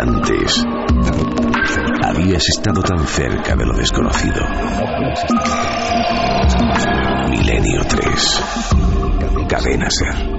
antes habías estado tan cerca de lo desconocido. Milenio 3. Cadena SER.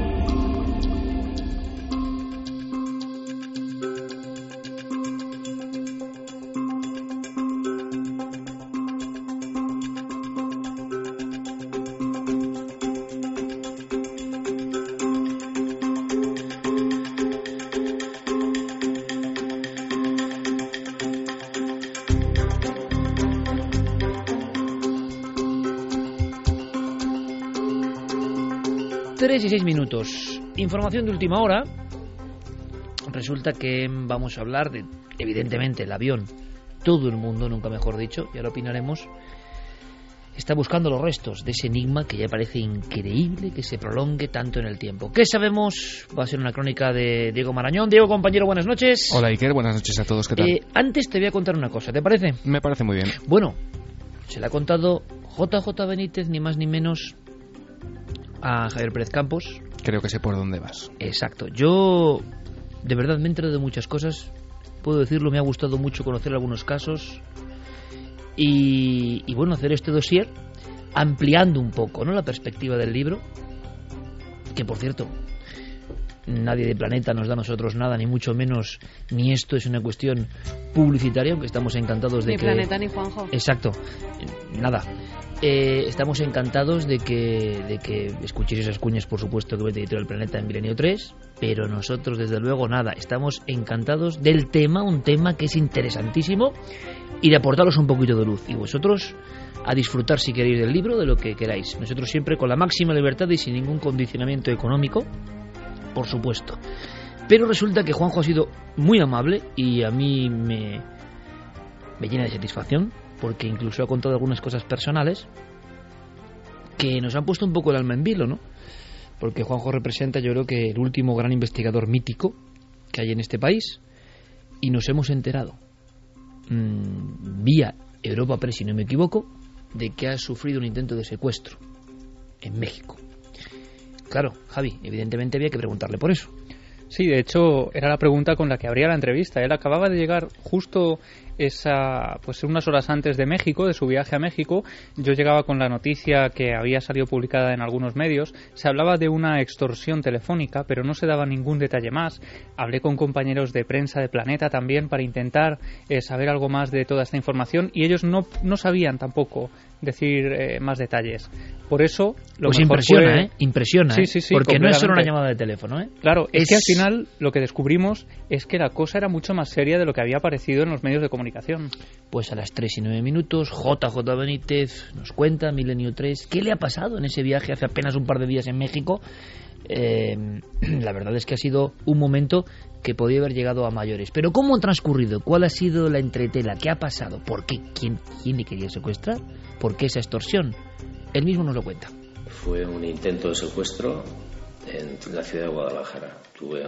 Y 6 minutos. Información de última hora. Resulta que vamos a hablar de, evidentemente, el avión. Todo el mundo, nunca mejor dicho, ya lo opinaremos, está buscando los restos de ese enigma que ya parece increíble que se prolongue tanto en el tiempo. ¿Qué sabemos? Va a ser una crónica de Diego Marañón. Diego, compañero, buenas noches. Hola, Iker, buenas noches a todos. ¿Qué tal? Antes te voy a contar una cosa, ¿te parece? Me parece muy bien. Bueno, se le ha contado JJ Benítez, ni más ni menos, a Javier Pérez Campos. Creo que sé por dónde vas. Exacto. Yo, de verdad, me he enterado de muchas cosas. Puedo decirlo, me ha gustado mucho conocer algunos casos. Y bueno, hacer este dossier ampliando un poco, ¿no?, la perspectiva del libro. Que, por cierto, nadie de Planeta nos da a nosotros nada, ni mucho menos, ni esto es una cuestión publicitaria, aunque estamos encantados de ni que... Ni Planeta ni Juanjo. Exacto. Nada. Estamos encantados de que escuchéis esas cuñas, por supuesto, que vete Editorial Planeta en Milenio 3, pero nosotros, desde luego, nada. Estamos encantados del tema, un tema que es interesantísimo, y de aportaros un poquito de luz. Y vosotros a disfrutar, si queréis, del libro, de lo que queráis. Nosotros siempre con la máxima libertad y sin ningún condicionamiento económico, por supuesto. Pero resulta que Juanjo ha sido muy amable y a mí me llena de satisfacción, porque incluso ha contado algunas cosas personales que nos han puesto un poco el alma en vilo, ¿no? Porque Juanjo representa, yo creo, que el último gran investigador mítico que hay en este país, y nos hemos enterado vía Europa Press, si no me equivoco, de que ha sufrido un intento de secuestro en México. Claro, Javi, evidentemente había que preguntarle por eso. Sí, de hecho era la pregunta con la que abría la entrevista. Él acababa de llegar justo unas horas antes de México, de su viaje a México. Yo llegaba con la noticia que había salido publicada en algunos medios. Se hablaba de una extorsión telefónica, pero no se daba ningún detalle más. Hablé con compañeros de prensa de Planeta también para intentar saber algo más de toda esta información, y ellos no sabían tampoco decir más detalles. Por eso lo pues mejor impresiona, sí, porque no es solo una llamada de teléfono, Claro, es que al final lo que descubrimos es que la cosa era mucho más seria de lo que había aparecido en los medios de comunicación. Pues a las 3:09, JJ Benítez nos cuenta, Milenio 3, ¿qué le ha pasado en ese viaje hace apenas un par de días en México? La verdad es que ha sido un momento que podía haber llegado a mayores. Pero ¿cómo ha transcurrido? ¿Cuál ha sido la entretela? ¿Qué ha pasado? ¿Por qué? ¿Quién le quería secuestrar? ¿Por qué esa extorsión? Él mismo nos lo cuenta. Fue un intento de secuestro en la ciudad de Guadalajara. Tuve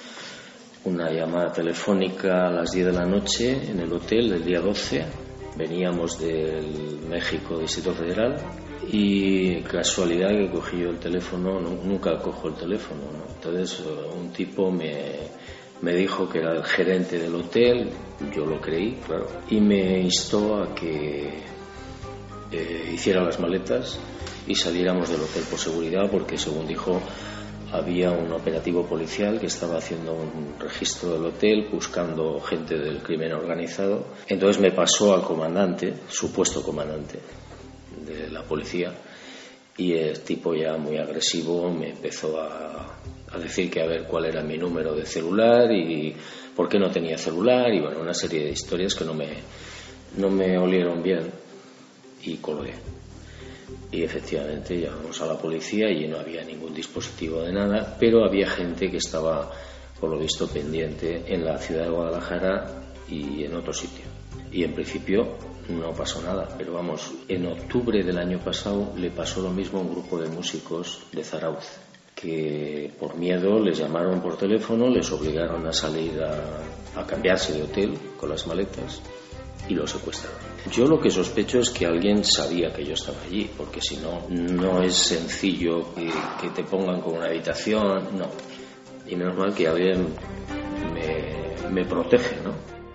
una llamada telefónica a las 10 de la noche en el hotel el día 12. Veníamos del México Distrito Federal y casualidad que cogí yo el teléfono. Nunca cojo el teléfono, ¿no? Entonces un tipo me dijo que era el gerente del hotel. Yo lo creí, claro, y me instó a que hiciera las maletas y saliéramos del hotel por seguridad, porque según dijo había un operativo policial que estaba haciendo un registro del hotel buscando gente del crimen organizado. Entonces me pasó al comandante, supuesto comandante de la policía, y el tipo, ya muy agresivo, me empezó a decir que a ver cuál era mi número de celular y por qué no tenía celular, y bueno, una serie de historias que no me olieron bien, y colgué. Y efectivamente llamamos a la policía y no había ningún dispositivo de nada, pero había gente que estaba, por lo visto, pendiente en la ciudad de Guadalajara y en otro sitio. Y en principio no pasó nada, pero vamos, en octubre del año pasado le pasó lo mismo a un grupo de músicos de Zarauz, que por miedo les llamaron por teléfono, les obligaron a salir a cambiarse de hotel con las maletas y los secuestraron. Yo lo que sospecho es que alguien sabía que yo estaba allí, porque si no, no es sencillo que te pongan con una habitación, no. Y menos mal que alguien me protege, ¿no?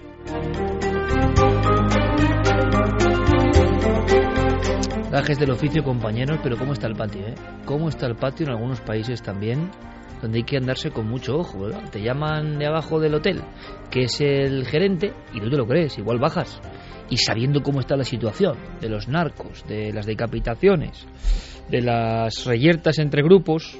Gajes del oficio, compañeros, pero ¿cómo está el patio, eh? ¿Cómo está el patio en algunos países también, donde hay que andarse con mucho ojo, ¿verdad? Te llaman de abajo del hotel, que es el gerente, y no te lo crees, igual bajas. Y sabiendo cómo está la situación, de los narcos, de las decapitaciones, de las reyertas entre grupos,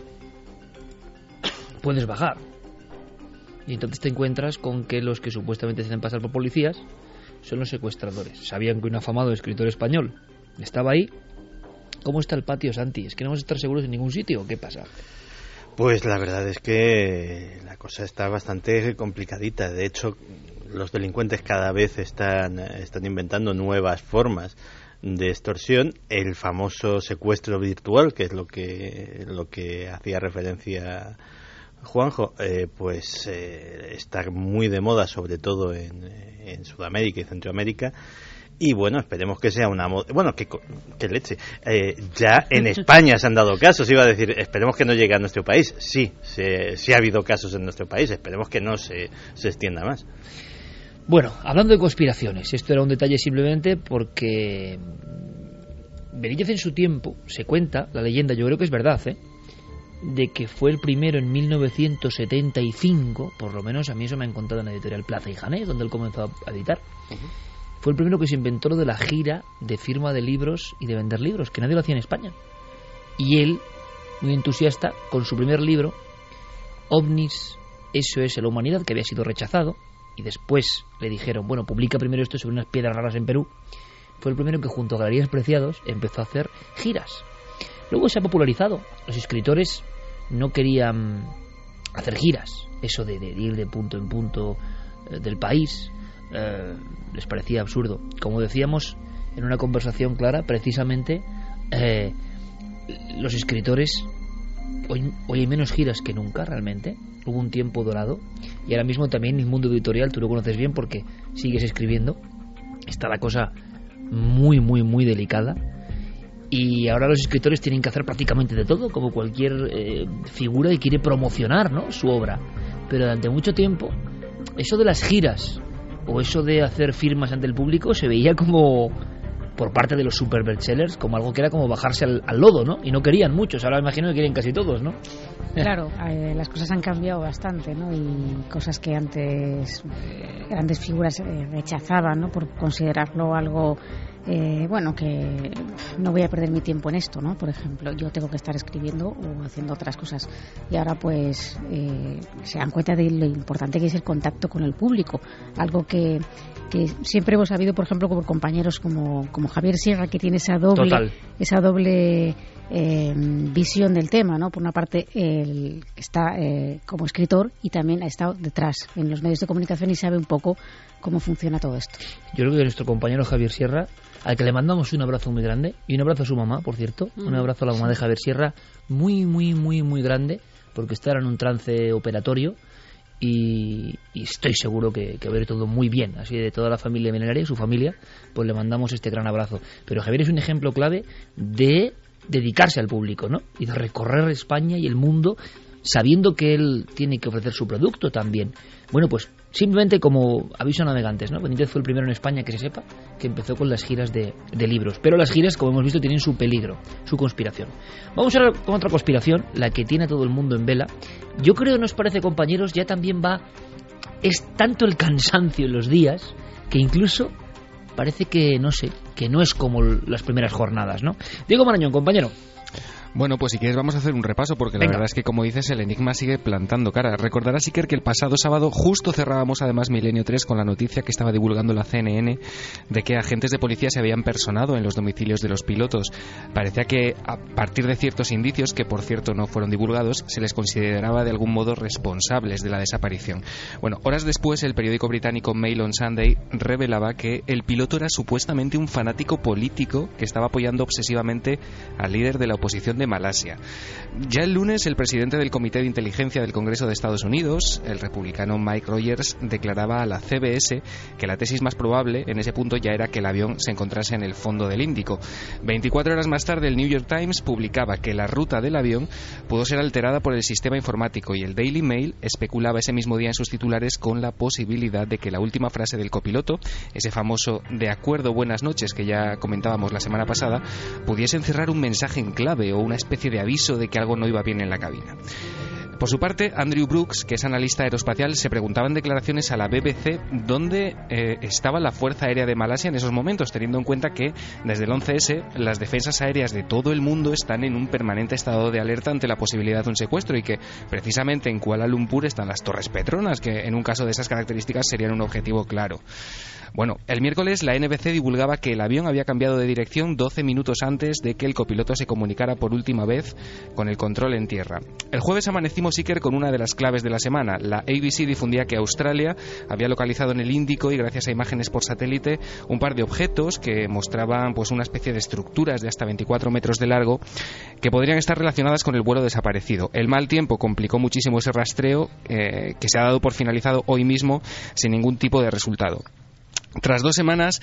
puedes bajar. Y entonces te encuentras con que los que supuestamente se hacen pasar por policías son los secuestradores. Sabían que un afamado escritor español estaba ahí. ¿Cómo está el patio, Santi? ¿Es que no vamos a estar seguros en ningún sitio o qué pasa? Pues la verdad es que la cosa está bastante complicadita. De hecho, los delincuentes cada vez están inventando nuevas formas de extorsión. El famoso secuestro virtual, que es lo que hacía referencia Juanjo, está muy de moda, sobre todo en Sudamérica y Centroamérica. Y bueno, esperemos que sea una moda. Bueno, que leche. Ya en España se han dado casos, iba a decir, esperemos que no llegue a nuestro país. Sí ha habido casos en nuestro país, esperemos que no se extienda más. Bueno, hablando de conspiraciones, esto era un detalle simplemente porque Benítez en su tiempo se cuenta, la leyenda, yo creo que es verdad, de que fue el primero en 1975, por lo menos a mí eso me han contado en la editorial Plaza y Janés, donde él comenzó a editar. Fue el primero que se inventó lo de la gira de firma de libros y de vender libros, que nadie lo hacía en España. Y él, muy entusiasta, con su primer libro, OVNIs, SOS la humanidad, que había sido rechazado, y después le dijeron, bueno, publica primero esto sobre unas piedras raras en Perú, fue el primero que junto a Galerías Preciados empezó a hacer giras. Luego se ha popularizado. Los escritores no querían hacer giras, eso de ir de punto en punto del país, les parecía absurdo. Como decíamos en una conversación clara, precisamente los escritores hoy hay menos giras que nunca, realmente. Hubo un tiempo dorado y ahora mismo también el mundo editorial, tú lo conoces bien porque sigues escribiendo, está la cosa muy muy muy delicada. Y ahora los escritores tienen que hacer prácticamente de todo, como cualquier figura que quiere promocionar, ¿no?, su obra. Pero durante mucho tiempo eso de las giras o eso de hacer firmas ante el público se veía como, por parte de los super bestsellers, como algo que era como bajarse al lodo, ¿no? Y no querían muchos, ahora me imagino que quieren casi todos, ¿no? Claro, las cosas han cambiado bastante, ¿no? Y cosas que antes grandes figuras rechazaban, ¿no?, por considerarlo algo que no voy a perder mi tiempo en esto, ¿no? Por ejemplo, yo tengo que estar escribiendo o haciendo otras cosas, y ahora pues se dan cuenta de lo importante que es el contacto con el público, algo que siempre hemos sabido, por ejemplo, por compañeros como Javier Sierra, que tiene esa doble visión del tema, ¿no? Por una parte está como escritor y también ha estado detrás en los medios de comunicación y sabe un poco cómo funciona todo esto. Yo creo que nuestro compañero Javier Sierra, al que le mandamos un abrazo muy grande, y un abrazo a su mamá, por cierto, un abrazo a la mamá de Javier Sierra, muy muy muy muy grande, porque está en un trance operatorio y estoy seguro que va a ir todo muy bien. Así, de toda la familia milenaria y su familia, pues le mandamos este gran abrazo. Pero Javier es un ejemplo clave de dedicarse al público, ¿no?, y de recorrer España y el mundo sabiendo que él tiene que ofrecer su producto también. Bueno, pues simplemente como aviso a navegantes, ¿no? Benítez fue el primero en España, que se sepa, que empezó con las giras de libros. Pero las giras, como hemos visto, tienen su peligro, su conspiración. Vamos ahora con otra conspiración, la que tiene a todo el mundo en vela. Yo creo, ¿nos parece, compañeros? Ya también es tanto el cansancio en los días que incluso parece que, no sé, que no es como las primeras jornadas, ¿no? Diego Marañón, compañero. Bueno, pues si quieres vamos a hacer un repaso, porque la verdad es que, como dices, el enigma sigue plantando cara. Recordarás, Iker, que el pasado sábado justo cerrábamos además Milenio 3 con la noticia que estaba divulgando la CNN de que agentes de policía se habían personado en los domicilios de los pilotos. Parecía que a partir de ciertos indicios, que por cierto no fueron divulgados, se les consideraba de algún modo responsables de la desaparición. Bueno, horas después el periódico británico Mail on Sunday revelaba que el piloto era supuestamente un fanático político que estaba apoyando obsesivamente al líder de la oposición de Malasia. Ya el lunes, el presidente del Comité de Inteligencia del Congreso de Estados Unidos, el republicano Mike Rogers, declaraba a la CBS que la tesis más probable en ese punto ya era que el avión se encontrase en el fondo del Índico. 24 horas más tarde, el New York Times publicaba que la ruta del avión pudo ser alterada por el sistema informático, y el Daily Mail especulaba ese mismo día en sus titulares con la posibilidad de que la última frase del copiloto, ese famoso "de acuerdo, buenas noches" que ya comentábamos la semana pasada, pudiese encerrar un mensaje en clave o una especie de aviso de que algo no iba bien en la cabina. Por su parte, Andrew Brooks, que es analista aeroespacial, se preguntaba en declaraciones a la BBC dónde estaba la Fuerza Aérea de Malasia en esos momentos, teniendo en cuenta que desde el 11S las defensas aéreas de todo el mundo están en un permanente estado de alerta ante la posibilidad de un secuestro, y que precisamente en Kuala Lumpur están las Torres Petronas, que en un caso de esas características serían un objetivo claro. Bueno, el miércoles la NBC divulgaba que el avión había cambiado de dirección 12 minutos antes de que el copiloto se comunicara por última vez con el control en tierra. El jueves amanecimos, Iker, con una de las claves de la semana. La ABC difundía que Australia había localizado en el Índico, y gracias a imágenes por satélite, un par de objetos que mostraban pues una especie de estructuras de hasta 24 metros de largo que podrían estar relacionadas con el vuelo desaparecido. El mal tiempo complicó muchísimo ese rastreo, que se ha dado por finalizado hoy mismo sin ningún tipo de resultado. Tras 2 semanas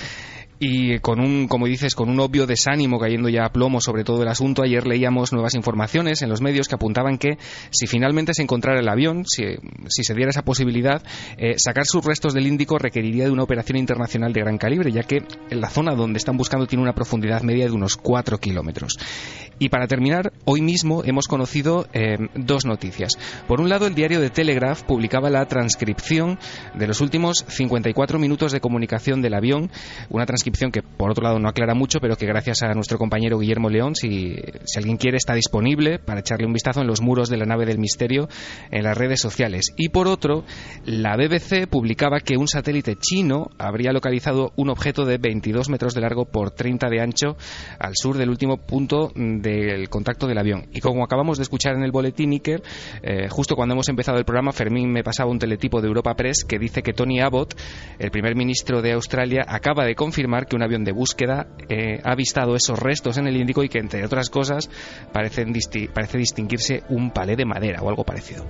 y con un obvio desánimo cayendo ya a plomo sobre todo el asunto, ayer leíamos nuevas informaciones en los medios que apuntaban que si finalmente se encontrara el avión, si se diera esa posibilidad, sacar sus restos del Índico requeriría de una operación internacional de gran calibre, ya que la zona donde están buscando tiene una profundidad media de unos 4 kilómetros. Y para terminar, hoy mismo hemos conocido 2 noticias. Por un lado, el diario The Telegraph publicaba la transcripción de los últimos 54 minutos de comunicación del avión, una transcripción que por otro lado no aclara mucho, pero que gracias a nuestro compañero Guillermo León, si alguien quiere, está disponible para echarle un vistazo en los muros de la nave del misterio en las redes sociales. Y por otro, la BBC publicaba que un satélite chino habría localizado un objeto de 22 metros de largo por 30 de ancho al sur del último punto del contacto del avión. Y como acabamos de escuchar en el boletín, Iker, justo cuando hemos empezado el programa, Fermín me pasaba un teletipo de Europa Press que dice que Tony Abbott, el primer ministro de Australia, acaba de confirmar que un avión de búsqueda ha avistado esos restos en el Índico, y que, entre otras cosas, parece distinguirse un palé de madera o algo parecido.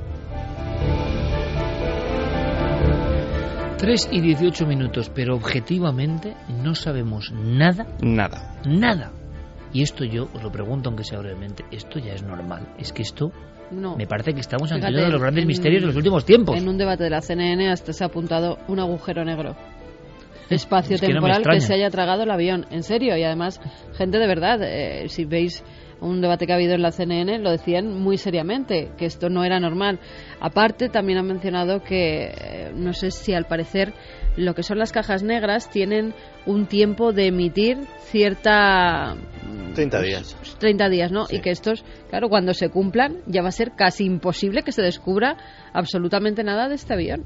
3 y 18 minutos, pero objetivamente no sabemos nada. Nada. Y esto yo os lo pregunto, aunque sea brevemente, ¿esto ya es normal? Es que esto... No. Me parece que estamos ante uno de los grandes misterios de los últimos tiempos. En un debate de la CNN hasta se ha apuntado un agujero negro espacio temporal que se haya tragado el avión, en serio, y además gente de verdad, si veis un debate que ha habido en la CNN, lo decían muy seriamente, que esto no era normal. Aparte, también han mencionado que, no sé si al parecer lo que son las cajas negras tienen un tiempo de emitir cierta... 30 días. 30 días, ¿no? Sí. Y que estos, claro, cuando se cumplan, ya va a ser casi imposible que se descubra absolutamente nada de este avión.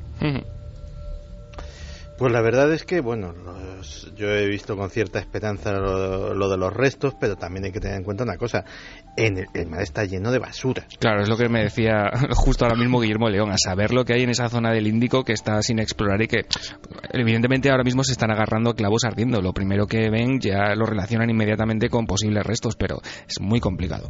Pues la verdad es que, bueno, yo he visto con cierta esperanza lo de los restos, pero también hay que tener en cuenta una cosa: el mar está lleno de basura. Claro, es lo que me decía justo ahora mismo Guillermo León, a saber lo que hay en esa zona del Índico que está sin explorar y que evidentemente ahora mismo se están agarrando a clavos ardiendo. Lo primero que ven ya lo relacionan inmediatamente con posibles restos, pero es muy complicado.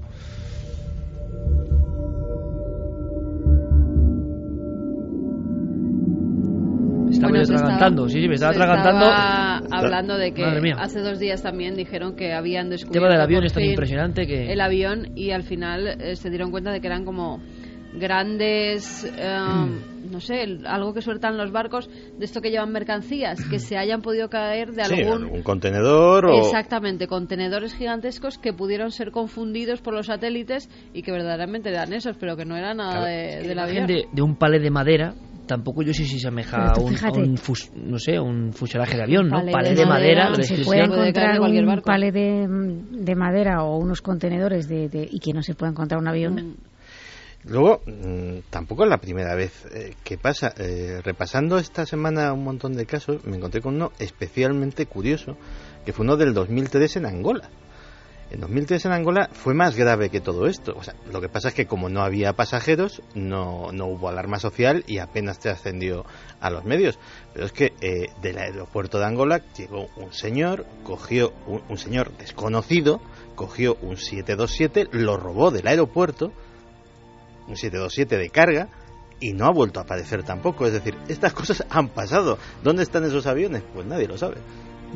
Me estaba atragantando. Hablando de que hace 2 días también dijeron que habían descubierto... El tema del avión es tan impresionante que... El avión, y al final se dieron cuenta de que eran como grandes... no sé, algo que sueltan los barcos, de esto que llevan mercancías, que se hayan podido caer de algún contenedor o... Exactamente, contenedores gigantescos que pudieron ser confundidos por los satélites y que verdaderamente eran esos, pero que no era nada del avión. De un palé de madera... Tampoco yo sé si se asemeja a un fuselaje de avión, ¿no? Palé de madera. Se puede encontrar un palé de madera o unos contenedores y que no se pueda encontrar un avión. Luego, tampoco es la primera vez que pasa. Repasando esta semana un montón de casos, me encontré con uno especialmente curioso, que fue uno del 2003 en Angola. En 2003 en Angola fue más grave que todo esto. O sea, lo que pasa es que como no había pasajeros, no hubo alarma social y apenas se ascendió a los medios. Pero es que del aeropuerto de Angola llegó un señor, cogió un señor desconocido, cogió un 727, lo robó del aeropuerto, un 727 de carga, y no ha vuelto a aparecer tampoco. Es decir, estas cosas han pasado. ¿Dónde están esos aviones? Pues nadie lo sabe.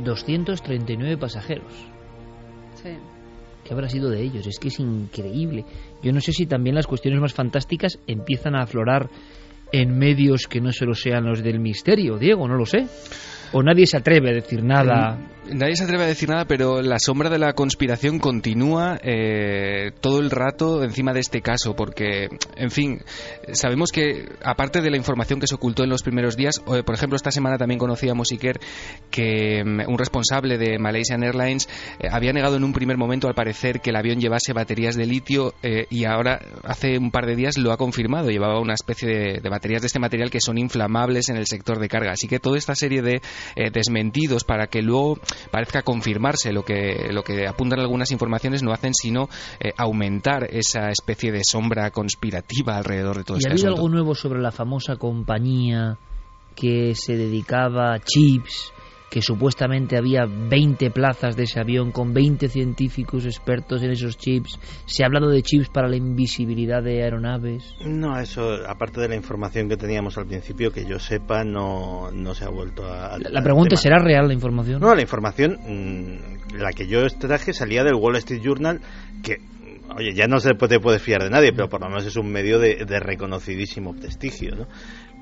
239 pasajeros. Sí. ¿Qué habrá sido de ellos? Es que es increíble. Yo no sé si también las cuestiones más fantásticas empiezan a aflorar en medios que no solo sean los del misterio, Diego, no lo sé. O nadie se atreve a decir nada. Nadie se atreve a decir nada, pero la sombra de la conspiración continúa todo el rato encima de este caso, porque, en fin, sabemos que, aparte de la información que se ocultó en los primeros días, por ejemplo, esta semana también conocíamos, Iker, que un responsable de Malaysian Airlines había negado en un primer momento, al parecer, que el avión llevase baterías de litio, y ahora, hace un par de días, lo ha confirmado. Llevaba una especie de baterías de este material que son inflamables en el sector de carga. Así que toda esta serie de desmentidos, para que luego parezca confirmarse lo que apuntan algunas informaciones, no hacen sino aumentar esa especie de sombra conspirativa alrededor de todo este asunto. ¿Y ha habido algo nuevo sobre la famosa compañía que se dedicaba a chips, que supuestamente había 20 plazas de ese avión con 20 científicos expertos en esos chips? ¿Se ha hablado de chips para la invisibilidad de aeronaves? No, eso, aparte de la información que teníamos al principio, que yo sepa, no se ha vuelto a... La pregunta es, ¿será real la información? No, la información, la que yo traje, salía del Wall Street Journal, que, oye, ya no se te puede fiar de nadie, pero por lo menos es un medio de reconocidísimo prestigio, ¿no?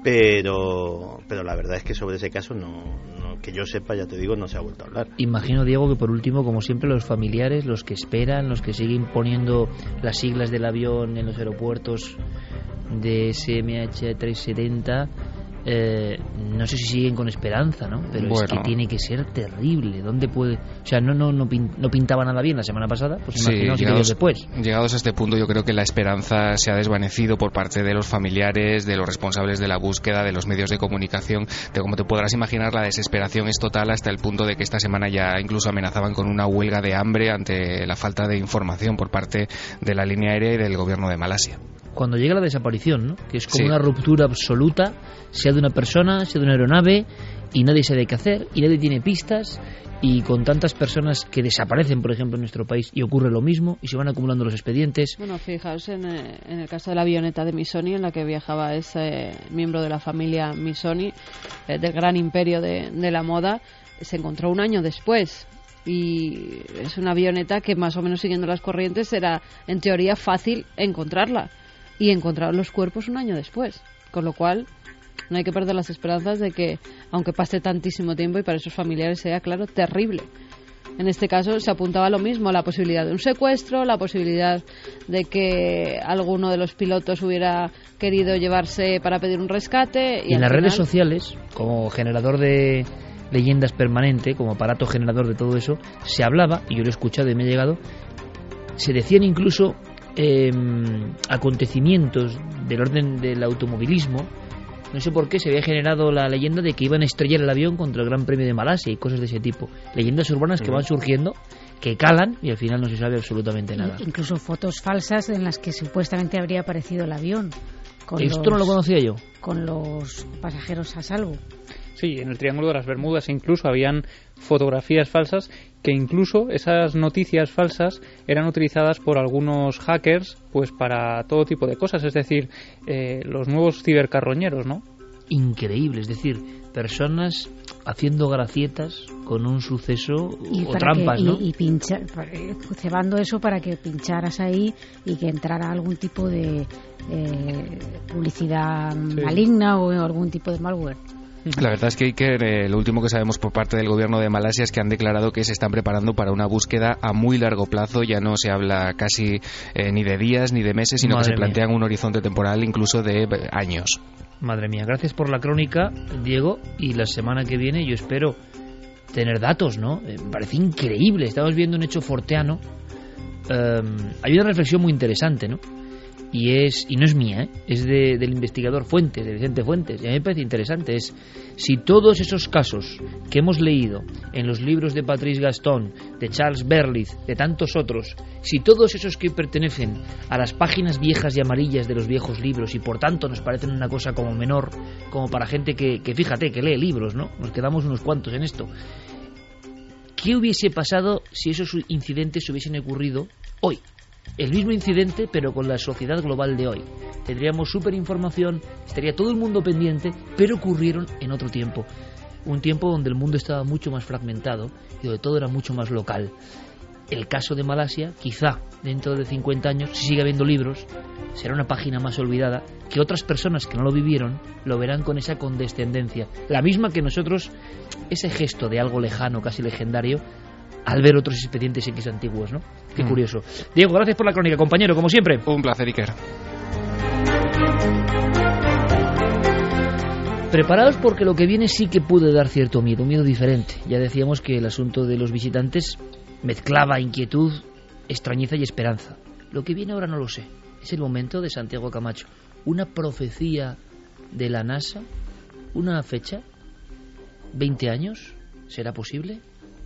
Pero la verdad es que sobre ese caso, no, que yo sepa, ya te digo, no se ha vuelto a hablar. Imagino, Diego, que por último, como siempre, los familiares, los que esperan, los que siguen poniendo las siglas del avión en los aeropuertos de SMH 370, no sé si siguen con esperanza, ¿no? Pero bueno, es que tiene que ser terrible. ¿Dónde puede...? O sea, no pintaba nada bien la semana pasada, pues imaginaos que después. Llegados a este punto, yo creo que la esperanza se ha desvanecido por parte de los familiares, de los responsables de la búsqueda, de los medios de comunicación. Como te podrás imaginar, la desesperación es total, hasta el punto de que esta semana ya incluso amenazaban con una huelga de hambre ante la falta de información por parte de la línea aérea y del gobierno de Malasia. Cuando llega la desaparición, ¿no? Que es como una ruptura absoluta, sea de una persona, sea de una aeronave, y nadie sabe qué hacer, y nadie tiene pistas, y con tantas personas que desaparecen, por ejemplo, en nuestro país, y ocurre lo mismo, y se van acumulando los expedientes. Bueno, fijaos en el caso de la avioneta de Missoni, en la que viajaba ese miembro de la familia Missoni, del gran imperio de la moda, se encontró un año después. Y es una avioneta que, más o menos siguiendo las corrientes, era en teoría fácil encontrarla. Y encontraron los cuerpos un año después, con lo cual no hay que perder las esperanzas de que, aunque pase tantísimo tiempo, y para esos familiares sea, claro, terrible. En este caso se apuntaba lo mismo, la posibilidad de un secuestro, la posibilidad de que alguno de los pilotos hubiera querido llevarse para pedir un rescate. Y en las redes sociales, como generador de leyendas permanente, como aparato generador de todo eso, se hablaba, y yo lo he escuchado y me ha llegado, se decían incluso acontecimientos del orden del automovilismo. No sé por qué se había generado la leyenda de que iban a estrellar el avión contra el Gran Premio de Malasia y cosas de ese tipo. Leyendas urbanas que van surgiendo, que calan, y al final no se sabe absolutamente nada. Incluso fotos falsas en las que supuestamente habría aparecido el avión. Esto no lo conocía yo. Con los pasajeros a salvo. Sí, en el Triángulo de las Bermudas incluso habían fotografías falsas, que incluso esas noticias falsas eran utilizadas por algunos hackers pues para todo tipo de cosas, es decir, los nuevos cibercarroñeros, ¿no? Increíble, es decir, personas haciendo gracietas con un suceso o trampas, ¿no? Y cebando eso para que pincharas ahí y que entrara algún tipo de publicidad maligna o algún tipo de malware. La verdad es que, Iker, lo último que sabemos por parte del gobierno de Malasia es que han declarado que se están preparando para una búsqueda a muy largo plazo. Ya no se habla casi ni de días ni de meses, sino que se plantean un horizonte temporal incluso de años. Madre mía, gracias por la crónica, Diego, y la semana que viene yo espero tener datos, ¿no? Me parece increíble, estamos viendo un hecho forteano. Hay una reflexión muy interesante, ¿no? Y no es mía, es del investigador Fuentes, de Vicente Fuentes, y a mí me parece interesante. Es si todos esos casos que hemos leído en los libros de Patrice Gaston, de Charles Berlitz, de tantos otros, si todos esos que pertenecen a las páginas viejas y amarillas de los viejos libros, y por tanto nos parecen una cosa como menor, como para gente que fíjate, que lee libros, ¿no? Nos quedamos unos cuantos en esto. ¿Qué hubiese pasado si esos incidentes se hubiesen ocurrido hoy? El mismo incidente, pero con la sociedad global de hoy. Tendríamos superinformación, estaría todo el mundo pendiente, pero ocurrieron en otro tiempo. Un tiempo donde el mundo estaba mucho más fragmentado y donde todo era mucho más local. El caso de Malasia, quizá dentro de 50 años, si sigue habiendo libros, será una página más olvidada, que otras personas que no lo vivieron lo verán con esa condescendencia. La misma que nosotros, ese gesto de algo lejano, casi legendario, al ver otros expedientes X antiguos, ¿no? Qué curioso. Diego, gracias por la crónica, compañero, como siempre. Un placer, Iker. Preparados porque lo que viene sí que puede dar cierto miedo, un miedo diferente. Ya decíamos que el asunto de los visitantes mezclaba inquietud, extrañeza y esperanza. Lo que viene ahora no lo sé. Es el momento de Santiago Camacho. ¿Una profecía de la NASA? ¿Una fecha? ¿20 años? ¿Será posible?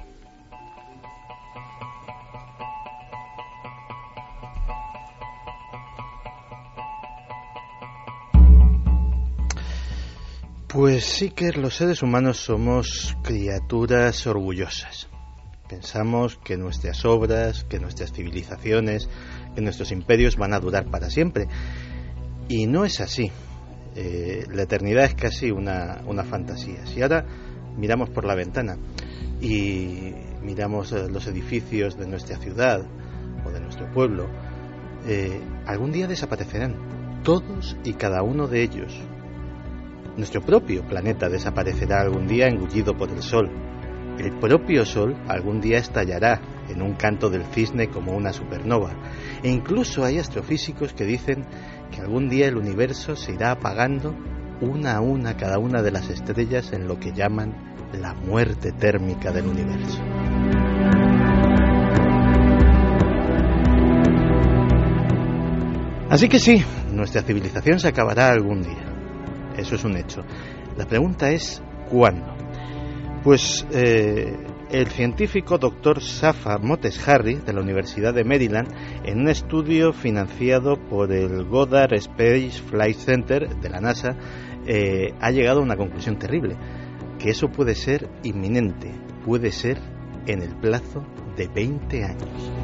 Pues sí que los seres humanos somos criaturas orgullosas. Pensamos que nuestras obras, que nuestras civilizaciones, que nuestros imperios van a durar para siempre. Y no es así. La eternidad es casi una fantasía. Si ahora miramos por la ventana y miramos los edificios de nuestra ciudad o de nuestro pueblo, algún día desaparecerán todos y cada uno de ellos. Nuestro propio planeta desaparecerá algún día engullido por el Sol. El propio Sol algún día estallará en un canto del cisne como una supernova. E incluso hay astrofísicos que dicen que algún día el universo se irá apagando una a una cada una de las estrellas en lo que llaman la muerte térmica del universo. Así que sí, nuestra civilización se acabará algún día. Eso es un hecho. La pregunta es ¿cuándo? Pues el científico Dr. Safa Moteshari de la Universidad de Maryland, en un estudio financiado por el Goddard Space Flight Center de la NASA, ha llegado a una conclusión terrible, que eso puede ser inminente, puede ser en el plazo de 20 años.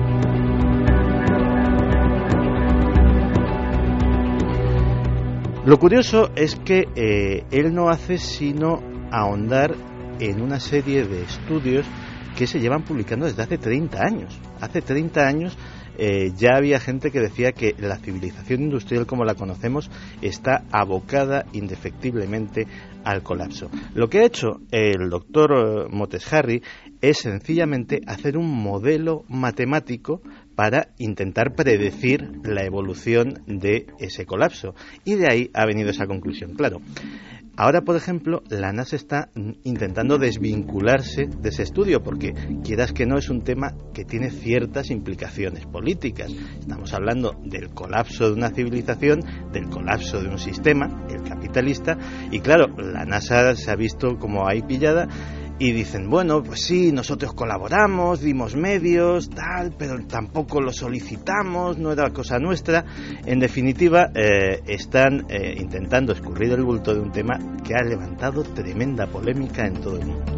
Lo curioso es que él no hace sino ahondar en una serie de estudios que se llevan publicando desde hace 30 años. Hace 30 años ya había gente que decía que la civilización industrial como la conocemos está abocada indefectiblemente al colapso. Lo que ha hecho el doctor Moteshari es sencillamente hacer un modelo matemático para intentar predecir la evolución de ese colapso. Y de ahí ha venido esa conclusión. Claro, ahora, por ejemplo, la NASA está intentando desvincularse de ese estudio porque, quieras que no, es un tema que tiene ciertas implicaciones políticas. Estamos hablando del colapso de una civilización, del colapso de un sistema, el capitalista, y claro, la NASA se ha visto como ahí pillada. Y dicen, bueno, pues sí, nosotros colaboramos, dimos medios, tal, pero tampoco lo solicitamos, no era cosa nuestra. En definitiva, están intentando escurrir el bulto de un tema que ha levantado tremenda polémica en todo el mundo.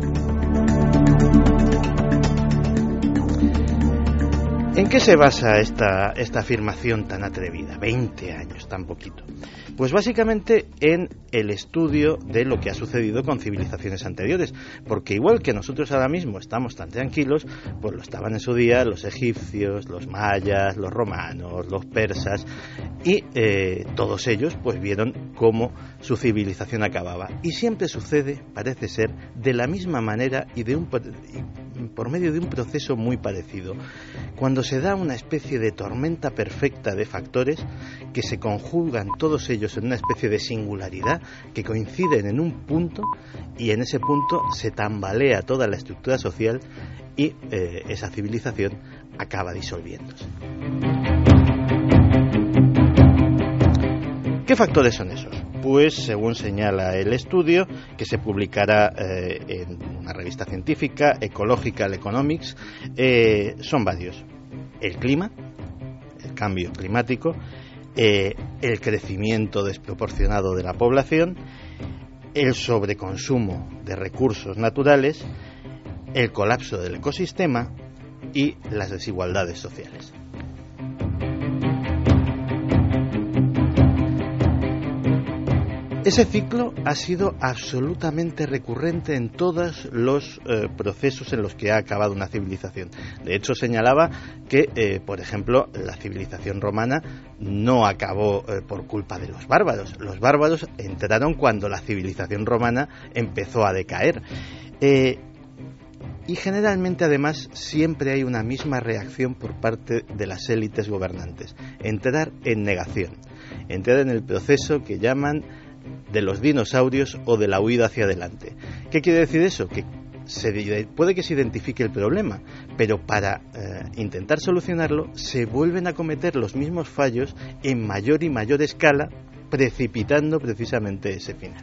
¿En qué se basa esta afirmación tan atrevida? 20 años, tan poquito. Pues básicamente en el estudio de lo que ha sucedido con civilizaciones anteriores, porque igual que nosotros ahora mismo estamos tan tranquilos, pues lo estaban en su día los egipcios, los mayas, los romanos, los persas, y todos ellos pues vieron cómo su civilización acababa. Y siempre sucede, parece ser, de la misma manera y por medio de un proceso muy parecido. Cuando se da una especie de tormenta perfecta de factores que se conjugan todos ellos en una especie de singularidad, que coinciden en un punto, y en ese punto se tambalea toda la estructura social y esa civilización acaba disolviéndose. ¿Qué factores son esos? Pues según señala el estudio, que se publicará en una revista científica, Ecological Economics, son varios. El clima, el cambio climático, el crecimiento desproporcionado de la población, el sobreconsumo de recursos naturales el colapso del ecosistema y las desigualdades sociales. Ese ciclo ha sido absolutamente recurrente en todos los procesos en los que ha acabado una civilización. De hecho, señalaba que, por ejemplo, la civilización romana no acabó por culpa de los bárbaros. Los bárbaros entraron cuando la civilización romana empezó a decaer. Y generalmente, además, siempre hay una misma reacción por parte de las élites gobernantes: entrar en negación, entrar en el proceso que llaman de los dinosaurios o de la huida hacia adelante. ¿Qué quiere decir eso? Que puede que se identifique el problema, pero para intentar solucionarlo se vuelven a cometer los mismos fallos en mayor y mayor escala, precipitando precisamente ese final.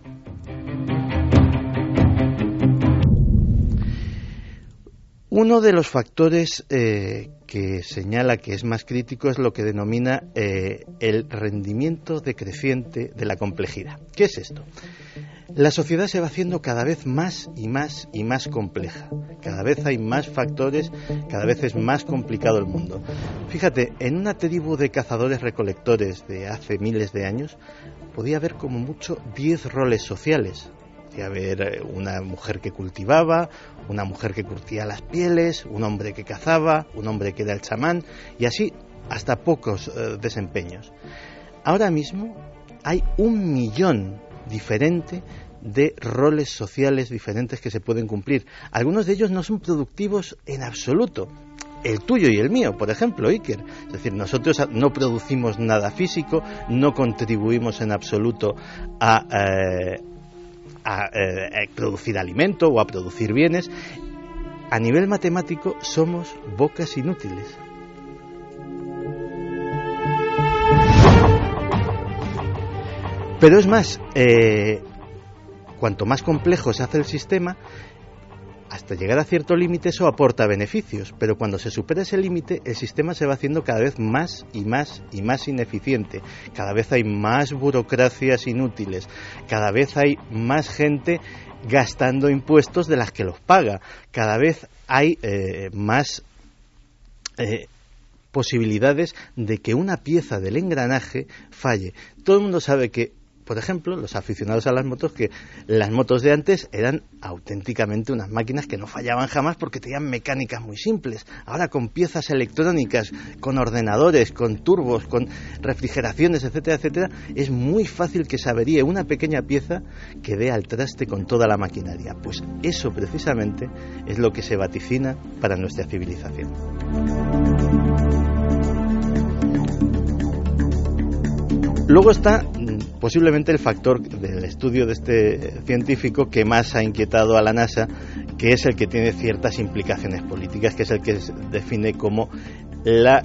Uno de los factores que señala que es más crítico es lo que denomina el rendimiento decreciente de la complejidad. ¿Qué es esto? La sociedad se va haciendo cada vez más y más y más compleja. Cada vez hay más factores, cada vez es más complicado el mundo. Fíjate, en una tribu de cazadores-recolectores de hace miles de años, podía haber como mucho 10 roles sociales. Podía haber una mujer que cultivaba, una mujer que curtía las pieles, un hombre que cazaba, un hombre que era el chamán, y así hasta pocos desempeños. Ahora mismo hay 1 millón diferente de roles sociales diferentes que se pueden cumplir. Algunos de ellos no son productivos en absoluto. El tuyo y el mío, por ejemplo, Iker. Es decir, nosotros no producimos nada físico, no contribuimos en absoluto a producir alimento o a producir bienes. A nivel matemático somos bocas inútiles. Pero es más, cuanto más complejo se hace el sistema, hasta llegar a cierto límite eso aporta beneficios, pero cuando se supera ese límite el sistema se va haciendo cada vez más y más y más ineficiente. Cada vez hay más burocracias inútiles, cada vez hay más gente gastando impuestos de las que los paga, cada vez hay más posibilidades de que una pieza del engranaje falle. Todo el mundo sabe que, por ejemplo, los aficionados a las motos, que las motos de antes eran auténticamente unas máquinas que no fallaban jamás porque tenían mecánicas muy simples. Ahora, con piezas electrónicas, con ordenadores, con turbos, con refrigeraciones, etcétera, etcétera, es muy fácil que se averíe una pequeña pieza que dé al traste con toda la maquinaria. Pues eso precisamente es lo que se vaticina para nuestra civilización. Luego está posiblemente el factor del estudio de este científico que más ha inquietado a la NASA, que es el que tiene ciertas implicaciones políticas, que es el que define como la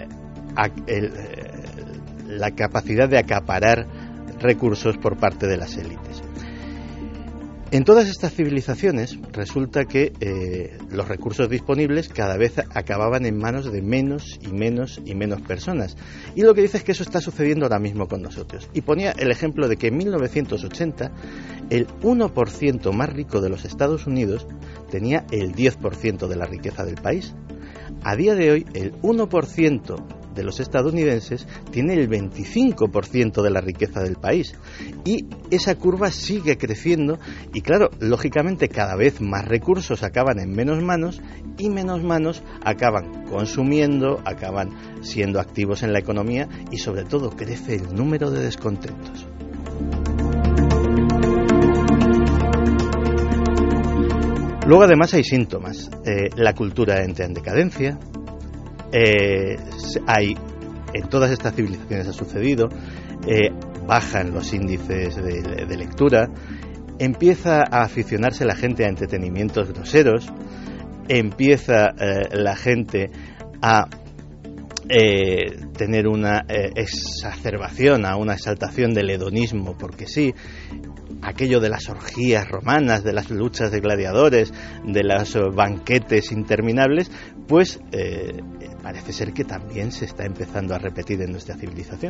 capacidad de acaparar recursos por parte de las élites. En todas estas civilizaciones resulta que los recursos disponibles cada vez acababan en manos de menos y menos y menos personas. Y lo que dice es que eso está sucediendo ahora mismo con nosotros. Y ponía el ejemplo de que en 1980 el 1% más rico de los Estados Unidos tenía el 10% de la riqueza del país. A día de hoy el 1% de los estadounidenses tiene el 25% de la riqueza del país, y esa curva sigue creciendo y claro, lógicamente cada vez más recursos acaban en menos manos y menos manos acaban consumiendo, acaban siendo activos en la economía y sobre todo crece el número de descontentos. Luego además hay síntomas. La cultura entra en decadencia. En todas estas civilizaciones ha sucedido, bajan los índices de lectura, empieza a aficionarse la gente a entretenimientos groseros, empieza la gente a tener una exacerbación, a una exaltación del hedonismo, porque sí, aquello de las orgías romanas, de las luchas de gladiadores, de los banquetes interminables, pues parece ser que también se está empezando a repetir en nuestra civilización.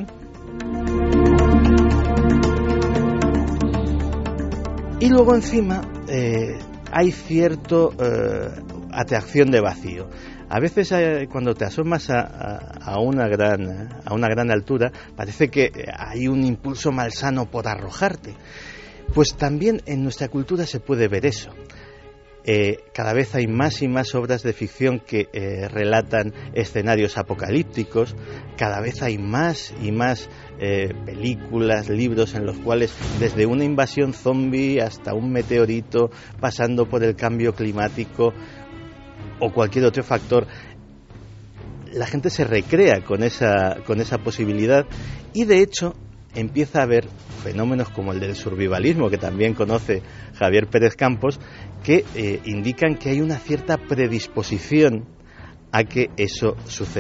Y luego encima hay cierto atracción de vacío. A veces cuando te asomas a una gran altura, parece que hay un impulso malsano por arrojarte. Pues también en nuestra cultura se puede ver eso. Cada vez hay más y más obras de ficción que relatan escenarios apocalípticos, cada vez hay más y más películas, libros en los cuales desde una invasión zombie hasta un meteorito, pasando por el cambio climático o cualquier otro factor, la gente se recrea con esa posibilidad y de hecho empieza a haber fenómenos como el del survivalismo, que también conoce Javier Pérez Campos, que indican que hay una cierta predisposición a que eso suceda.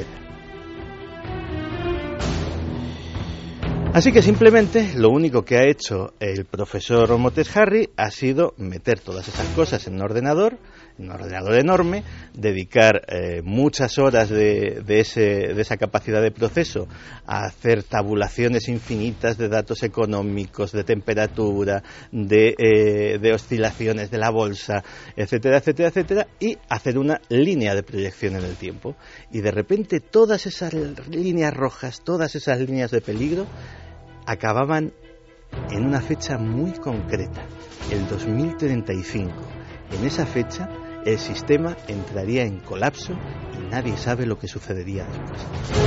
Así que simplemente lo único que ha hecho el profesor Motes Harry ha sido meter todas esas cosas en un ordenador enorme, dedicar muchas horas de esa capacidad de proceso a hacer tabulaciones infinitas de datos económicos, de temperatura, de oscilaciones de la bolsa, etcétera, etcétera, etcétera, y hacer una línea de proyección en el tiempo. Y de repente todas esas líneas rojas, todas esas líneas de peligro, acababan en una fecha muy concreta, el 2035. En esa fecha el sistema entraría en colapso y nadie sabe lo que sucedería después.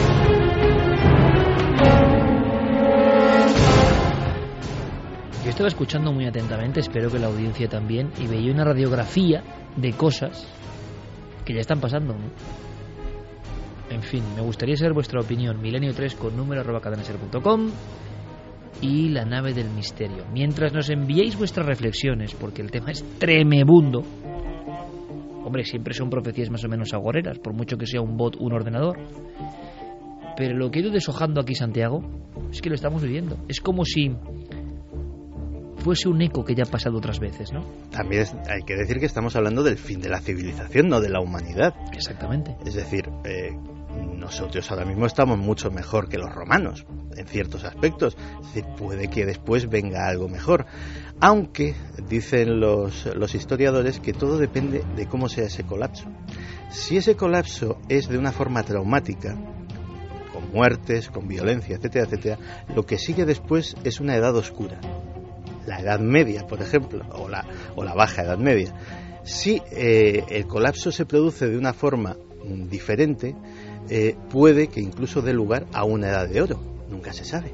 Yo estaba escuchando muy atentamente, espero que la audiencia también, y veía una radiografía de cosas que ya están pasando, ¿no? En fin, me gustaría saber vuestra opinión. Milenio3 con número@cadenaser.com y la nave del misterio. Mientras nos enviéis vuestras reflexiones, porque el tema es tremebundo. Hombre, siempre son profecías más o menos agoreras, por mucho que sea un bot, un ordenador. Pero lo que he ido deshojando aquí, Santiago, es que lo estamos viviendo. Es como si fuese un eco que ya ha pasado otras veces, ¿no? También hay que decir que estamos hablando del fin de la civilización, no de la humanidad. Exactamente. Es decir, nosotros ahora mismo estamos mucho mejor que los romanos, en ciertos aspectos. Es decir, puede que después venga algo mejor. Aunque dicen los historiadores que todo depende de cómo sea ese colapso. Si ese colapso es de una forma traumática, con muertes, con violencia, etcétera, etcétera, lo que sigue después es una edad oscura. La Edad Media, por ejemplo, o la Baja Edad Media. Si el colapso se produce de una forma diferente, puede que incluso dé lugar a una Edad de Oro. Nunca se sabe.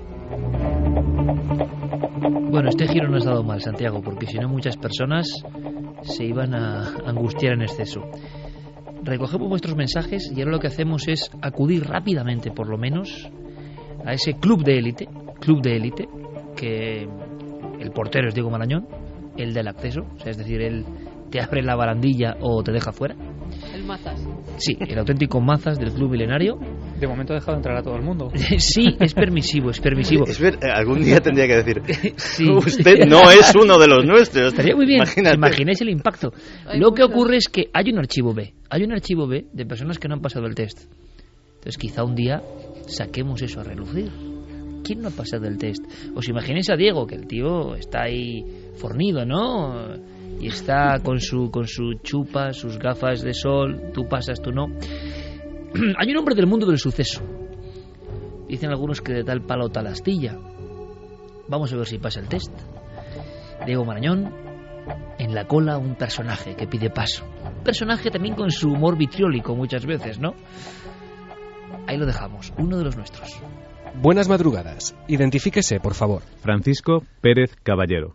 Bueno, este giro no has dado mal, Santiago, porque si no muchas personas se iban a angustiar en exceso. Recogemos vuestros mensajes y ahora lo que hacemos es acudir rápidamente, por lo menos, a ese club de élite, que el portero es Diego Marañón, el del acceso, o sea, es decir, él te abre la barandilla o te deja fuera. El Mazas. Sí, el auténtico Mazas del club milenario. De momento ha dejado entrar a todo el mundo. Sí, es permisivo. Algún día tendría que decir, sí. Usted no es uno de los nuestros. Estaría muy bien, Imagínate. Imagináis el impacto. Lo que ocurre es que hay un archivo B de personas que no han pasado el test. Entonces quizá un día saquemos eso a relucir. ¿Quién no ha pasado el test? Os imagináis a Diego, que el tío está ahí fornido, ¿no? Y está con su chupa, sus gafas de sol, tú pasas, tú no. Hay un hombre del mundo del suceso. Dicen algunos que de tal palo tal astilla. Vamos a ver si pasa el test. Diego Marañón, en la cola un personaje que pide paso. Un personaje también con su humor vitriólico muchas veces, ¿no? Ahí lo dejamos, uno de los nuestros. Buenas madrugadas. Identifíquese, por favor. Francisco Pérez Caballero.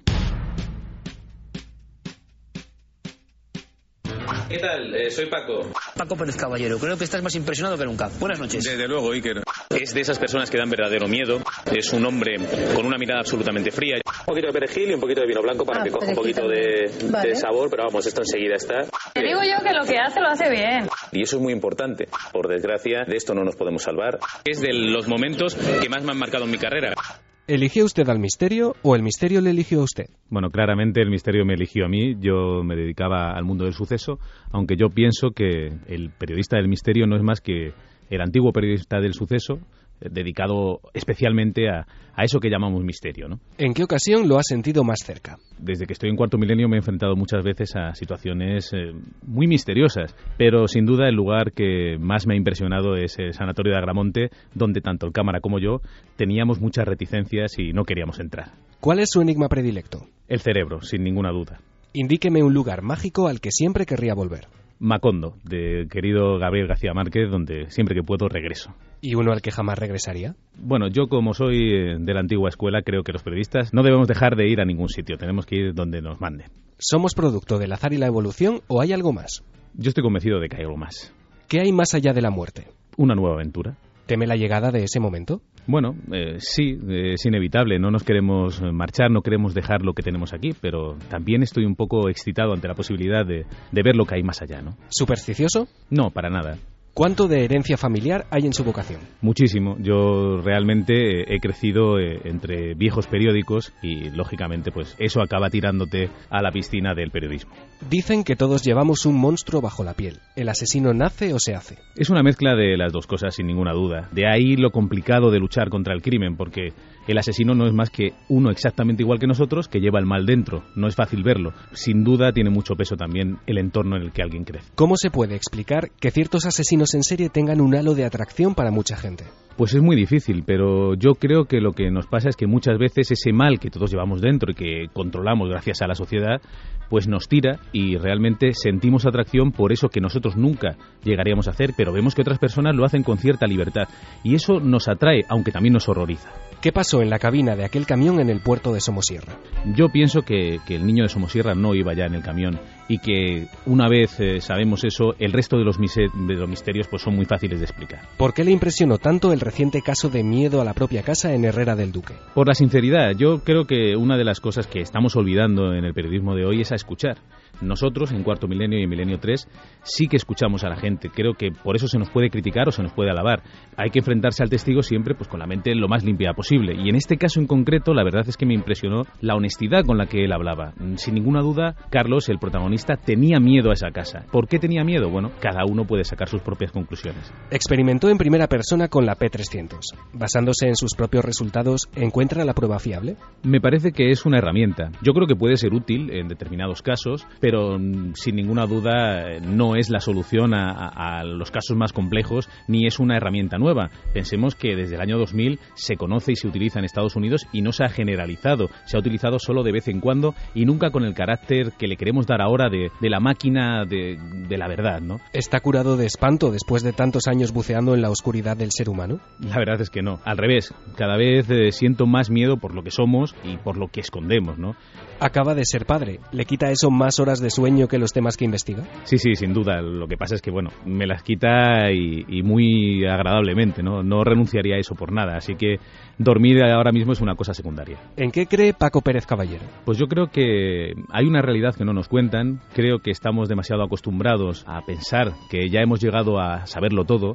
¿Qué tal? Soy Paco. Paco Pérez Caballero, creo que estás más impresionado que nunca. Buenas noches. Desde luego, Iker. Es de esas personas que dan verdadero miedo. Es un hombre con una mirada absolutamente fría. Un poquito de perejil y un poquito de vino blanco para que coja un poquito de sabor, pero vamos, esto enseguida está. Te digo yo que lo que hace lo hace bien. Y eso es muy importante. Por desgracia, de esto no nos podemos salvar. Es de los momentos que más me han marcado en mi carrera. ¿Eligió usted al misterio o el misterio le eligió a usted? Bueno, claramente el misterio me eligió a mí. Yo me dedicaba al mundo del suceso, aunque yo pienso que el periodista del misterio no es más que el antiguo periodista del suceso, dedicado especialmente a eso que llamamos misterio, ¿no? ¿En qué ocasión lo has sentido más cerca? Desde que estoy en Cuarto Milenio me he enfrentado muchas veces a situaciones muy misteriosas, pero sin duda el lugar que más me ha impresionado es el Sanatorio de Agramonte, donde tanto el cámara como yo teníamos muchas reticencias y no queríamos entrar. ¿Cuál es su enigma predilecto? El cerebro, sin ninguna duda. Indíqueme un lugar mágico al que siempre querría volver. Macondo, de querido Gabriel García Márquez, donde siempre que puedo regreso. ¿Y uno al que jamás regresaría? Bueno, yo como soy de la antigua escuela, creo que los periodistas no debemos dejar de ir a ningún sitio, tenemos que ir donde nos manden. ¿Somos producto del azar y la evolución o hay algo más? Yo estoy convencido de que hay algo más. ¿Qué hay más allá de la muerte? Una nueva aventura. ¿Teme la llegada de ese momento? Bueno, sí, es inevitable, no nos queremos marchar, no queremos dejar lo que tenemos aquí, pero también estoy un poco excitado ante la posibilidad de ver lo que hay más allá, ¿no? ¿Supersticioso? No, para nada. ¿Cuánto de herencia familiar hay en su vocación? Muchísimo. Yo realmente he crecido entre viejos periódicos y, lógicamente, pues eso acaba tirándote a la piscina del periodismo. Dicen que todos llevamos un monstruo bajo la piel. ¿El asesino nace o se hace? Es una mezcla de las dos cosas, sin ninguna duda. De ahí lo complicado de luchar contra el crimen, porque el asesino no es más que uno exactamente igual que nosotros que lleva el mal dentro. No es fácil verlo. Sin duda tiene mucho peso también el entorno en el que alguien crece. ¿Cómo se puede explicar que ciertos asesinos en serie tengan un halo de atracción para mucha gente? Pues es muy difícil, pero yo creo que lo que nos pasa es que muchas veces ese mal que todos llevamos dentro y que controlamos gracias a la sociedad, pues nos tira y realmente sentimos atracción por eso que nosotros nunca llegaríamos a hacer, pero vemos que otras personas lo hacen con cierta libertad y eso nos atrae, aunque también nos horroriza. ¿Qué pasó en la cabina de aquel camión en el puerto de Somosierra? Yo pienso que el niño de Somosierra no iba ya en el camión y que una vez sabemos eso, el resto de los misterios pues son muy fáciles de explicar. ¿Por qué le impresionó tanto el reciente caso de miedo a la propia casa en Herrera del Duque? Por la sinceridad. Yo creo que una de las cosas que estamos olvidando en el periodismo de hoy es a escuchar. Nosotros, en Cuarto Milenio y en Milenio 3, sí que escuchamos a la gente. Creo que por eso se nos puede criticar o se nos puede alabar. Hay que enfrentarse al testigo siempre pues con la mente lo más limpia posible. Y en este caso en concreto, la verdad es que me impresionó la honestidad con la que él hablaba. Sin ninguna duda, Carlos, el protagonista, tenía miedo a esa casa. ¿Por qué tenía miedo? Bueno, cada uno puede sacar sus propias conclusiones. Experimentó en primera persona con la P300. Basándose en sus propios resultados, ¿encuentra la prueba fiable? Me parece que es una herramienta. Yo creo que puede ser útil en determinados casos, pero sin ninguna duda no es la solución a los casos más complejos, ni es una herramienta nueva. Pensemos que desde el año 2000 se conoce y se utiliza en Estados Unidos y no se ha generalizado. Se ha utilizado solo de vez en cuando y nunca con el carácter que le queremos dar ahora de la máquina de la verdad, ¿no? ¿Está curado de espanto después de tantos años buceando en la oscuridad del ser humano? La verdad es que no. Al revés, cada vez siento más miedo por lo que somos y por lo que escondemos, ¿no? Acaba de ser padre. ¿Le quita eso más horas de sueño que los temas que investiga? Sí, sin duda. Lo que pasa es que, bueno, me las quita y muy agradablemente, ¿no? No renunciaría a eso por nada. Así que dormir ahora mismo es una cosa secundaria. ¿En qué cree Paco Pérez Caballero? Pues yo creo que hay una realidad que no nos cuentan. Creo que estamos demasiado acostumbrados a pensar que ya hemos llegado a saberlo todo.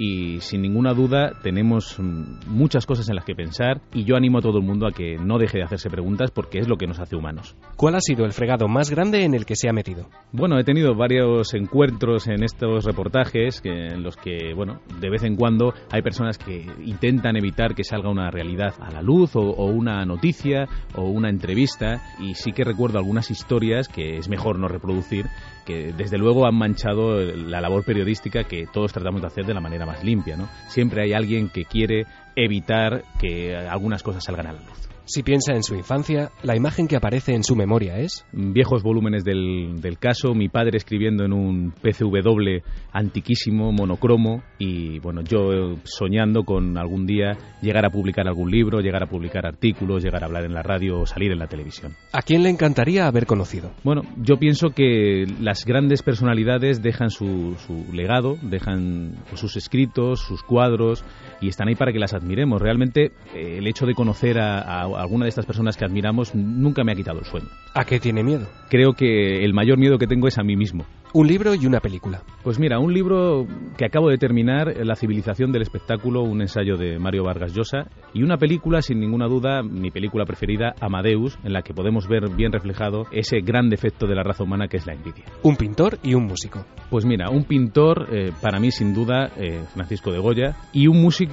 Y sin ninguna duda tenemos muchas cosas en las que pensar y yo animo a todo el mundo a que no deje de hacerse preguntas porque es lo que nos hace humanos. ¿Cuál ha sido el fregado más grande en el que se ha metido? Bueno, he tenido varios encuentros en estos reportajes en los que, bueno, de vez en cuando hay personas que intentan evitar que salga una realidad a la luz o una noticia o una entrevista y sí que recuerdo algunas historias que es mejor no reproducir que desde luego han manchado la labor periodística que todos tratamos de hacer de la manera más limpia, ¿no? Siempre hay alguien que quiere evitar que algunas cosas salgan a la luz. Si piensa en su infancia, la imagen que aparece en su memoria es... Viejos volúmenes del caso, mi padre escribiendo en un PCW antiquísimo, monocromo, y bueno, yo soñando con algún día llegar a publicar algún libro, llegar a publicar artículos, llegar a hablar en la radio o salir en la televisión. ¿A quién le encantaría haber conocido? Bueno, yo pienso que las grandes personalidades dejan su legado, dejan sus escritos, sus cuadros, y están ahí para que las admiremos. Realmente el hecho de conocer a alguna de estas personas que admiramos nunca me ha quitado el sueño. ¿A qué tiene miedo? Creo que el mayor miedo que tengo es a mí mismo. ¿Un libro y una película? Pues mira, un libro que acabo de terminar, La civilización del espectáculo, un ensayo de Mario Vargas Llosa, y una película, sin ninguna duda, mi película preferida, Amadeus, en la que podemos ver bien reflejado ese gran defecto de la raza humana que es la envidia. ¿Un pintor y un músico? Pues mira, un pintor, para mí sin duda, Francisco de Goya, y un músico,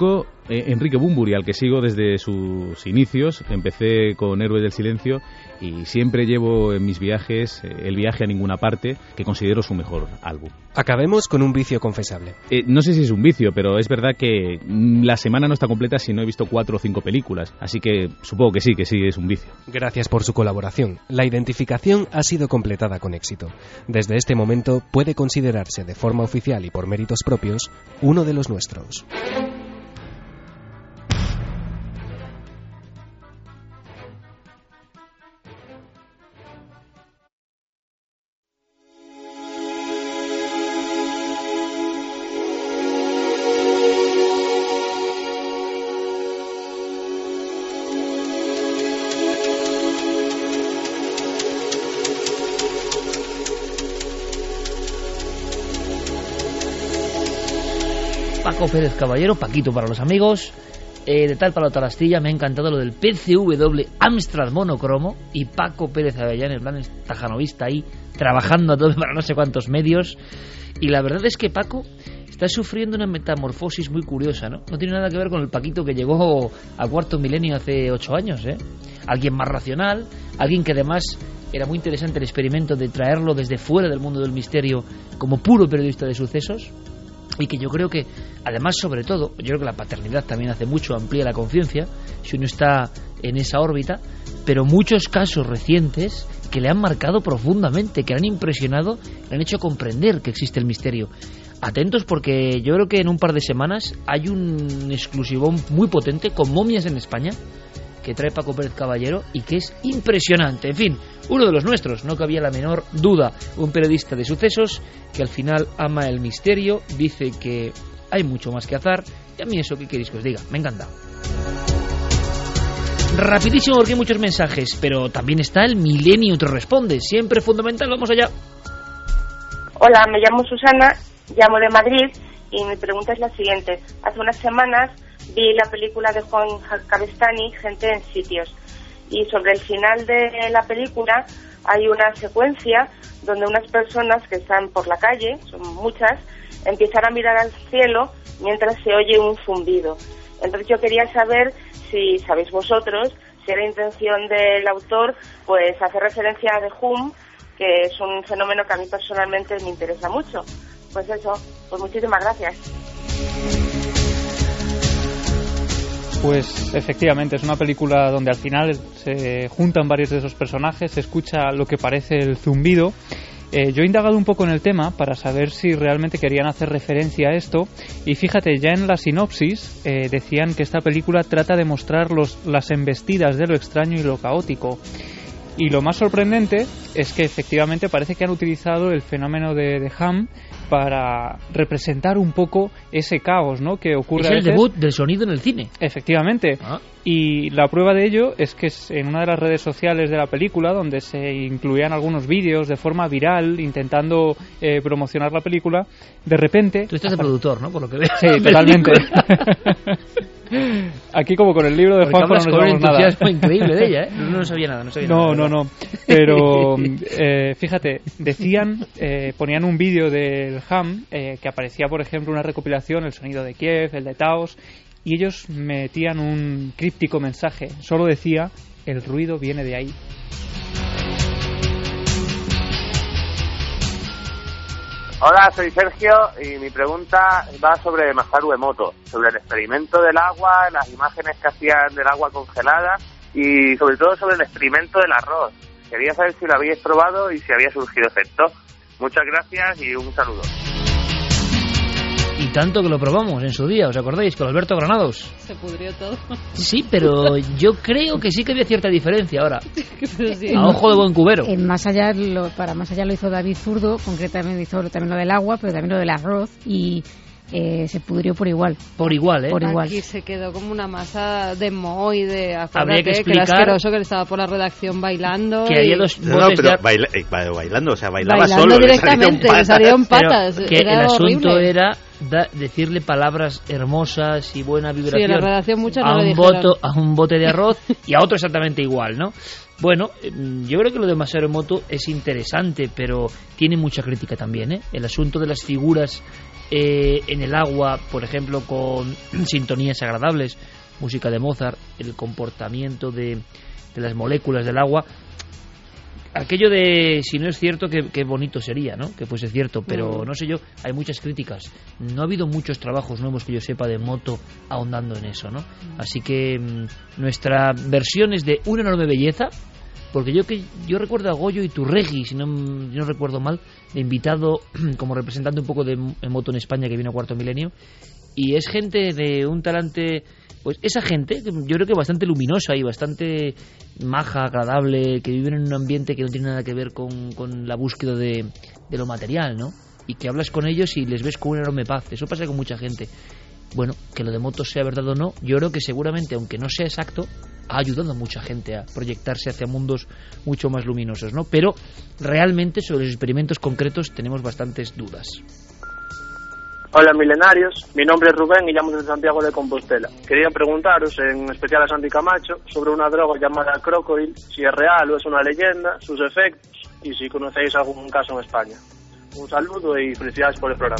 Enrique Bunbury, al que sigo desde sus inicios. Empecé con Héroes del Silencio y siempre llevo en mis viajes El viaje a ninguna parte, que considero su mejor álbum. Acabemos con un vicio confesable. No sé si es un vicio, pero es verdad que la semana no está completa si no he visto 4 o 5 películas, así que supongo que sí es un vicio. Gracias por su colaboración. La identificación ha sido completada con éxito. Desde este momento puede considerarse de forma oficial y por méritos propios uno de los nuestros. Paco Pérez Caballero, Paquito para los amigos, de tal palo tal astilla. Me ha encantado lo del PCW Amstrad monocromo y Paco Pérez Avellán, en plan tajanovista ahí, trabajando a todo para no sé cuántos medios. Y la verdad es que Paco está sufriendo una metamorfosis muy curiosa, ¿no? No tiene nada que ver con el Paquito que llegó a Cuarto Milenio hace 8 años, ¿eh? Alguien más racional, alguien que además era muy interesante el experimento de traerlo desde fuera del mundo del misterio como puro periodista de sucesos. Y que yo creo que, además, sobre todo, yo creo que la paternidad también hace mucho, amplía la conciencia, si uno está en esa órbita, pero muchos casos recientes que le han marcado profundamente, que le han impresionado, le han hecho comprender que existe el misterio. Atentos, porque yo creo que en un par de semanas hay un exclusivón muy potente con momias en España, que trae Paco Pérez Caballero y que es impresionante. En fin, uno de los nuestros, no cabía la menor duda. Un periodista de sucesos que al final ama el misterio, dice que hay mucho más que azar, y a mí eso, ¿qué queréis que os diga? Me encanta. Rapidísimo porque hay muchos mensajes, pero también está el Milenio te responde, siempre fundamental. Vamos allá. Hola, me llamo Susana, llamo de Madrid y mi pregunta es la siguiente. Hace unas semanas vi la película de Juan Cabestany, Gente en sitios, y sobre el final de la película hay una secuencia donde unas personas que están por la calle, son muchas, empiezan a mirar al cielo mientras se oye un zumbido. Entonces yo quería saber si sabéis vosotros, si era intención del autor pues hacer referencia a The Hum, que es un fenómeno que a mí personalmente me interesa mucho. Pues eso, pues muchísimas gracias. Pues efectivamente, es una película donde al final se juntan varios de esos personajes, se escucha lo que parece el zumbido. Yo he indagado un poco en el tema para saber si realmente querían hacer referencia a esto, y fíjate, ya en la sinopsis decían que esta película trata de mostrar las embestidas de lo extraño y lo caótico. Y lo más sorprendente es que efectivamente parece que han utilizado el fenómeno de Ham para representar un poco ese caos, ¿no?, que ocurre. Es el debut del sonido en el cine. Efectivamente. Y la prueba de ello es que en una de las redes sociales de la película, donde se incluían algunos vídeos de forma viral intentando promocionar la película, de repente... Tú estás de productor, ¿no?, por lo que veo. Sí, totalmente. Aquí como con el libro de Juanjo no nos sabemos nada. Fue increíble de ella, ¿eh? No sabía nada. No. Pero fíjate, decían, ponían un vídeo del Ham que aparecía, por ejemplo, una recopilación, el sonido de Kiev, el de Taos, y ellos metían un críptico mensaje. Solo decía, el ruido viene de ahí. Hola, soy Sergio y mi pregunta va sobre Masaru Emoto, sobre el experimento del agua, las imágenes que hacían del agua congelada y sobre todo sobre el experimento del arroz. Quería saber si lo habíais probado y si había surgido efecto. Muchas gracias y un saludo. Y tanto que lo probamos en su día, ¿os acordáis? Con Alberto Granados. Se pudrió todo. Sí, pero yo creo que sí que había cierta diferencia ahora. Sí. A ojo de buen cubero. Más allá lo hizo David Zurdo, concretamente hizo también lo del agua, pero también lo del arroz, y se pudrió por igual. Por igual, ¿eh? Por igual. Aquí se quedó como una masa de moho y de... Habría que explicar... Que era asqueroso, que estaba por la redacción bailando. Que había dos botes bailando, o sea, bailaba solo. Directamente, le salieron patas. Que el asunto era decirle palabras hermosas y buena vibración, sí, en la redacción muchas no a un bote de arroz y a otro exactamente igual, ¿no? Bueno, yo creo que lo de Masaru Emoto es interesante, pero tiene mucha crítica también, ¿eh? El asunto de las figuras en el agua, por ejemplo, con sintonías agradables, música de Mozart, el comportamiento de las moléculas del agua. Aquello de si no es cierto, qué bonito sería, ¿no? Que fuese cierto, pero no sé yo, hay muchas críticas. No ha habido muchos trabajos nuevos que yo sepa de Emoto ahondando en eso, ¿no? Así que nuestra versión es de una enorme belleza, porque yo recuerdo a Goyo Iturregui, si no recuerdo mal, de invitado como representante un poco de Emoto en España, que vino a Cuarto Milenio, y es gente de un talante. Pues esa gente, yo creo que bastante luminosa y bastante maja, agradable, que viven en un ambiente que no tiene nada que ver con la búsqueda de lo material, ¿no? Y que hablas con ellos y les ves con una enorme paz. Eso pasa con mucha gente. Bueno, que lo de Emoto sea verdad o no, yo creo que seguramente, aunque no sea exacto, ha ayudado a mucha gente a proyectarse hacia mundos mucho más luminosos, ¿no? Pero realmente sobre los experimentos concretos tenemos bastantes dudas. Hola milenarios, mi nombre es Rubén y llamo desde Santiago de Compostela. Quería preguntaros, en especial a Santi Camacho, sobre una droga llamada Crocodile, si es real o es una leyenda, sus efectos y si conocéis algún caso en España. Un saludo y felicidades por el programa.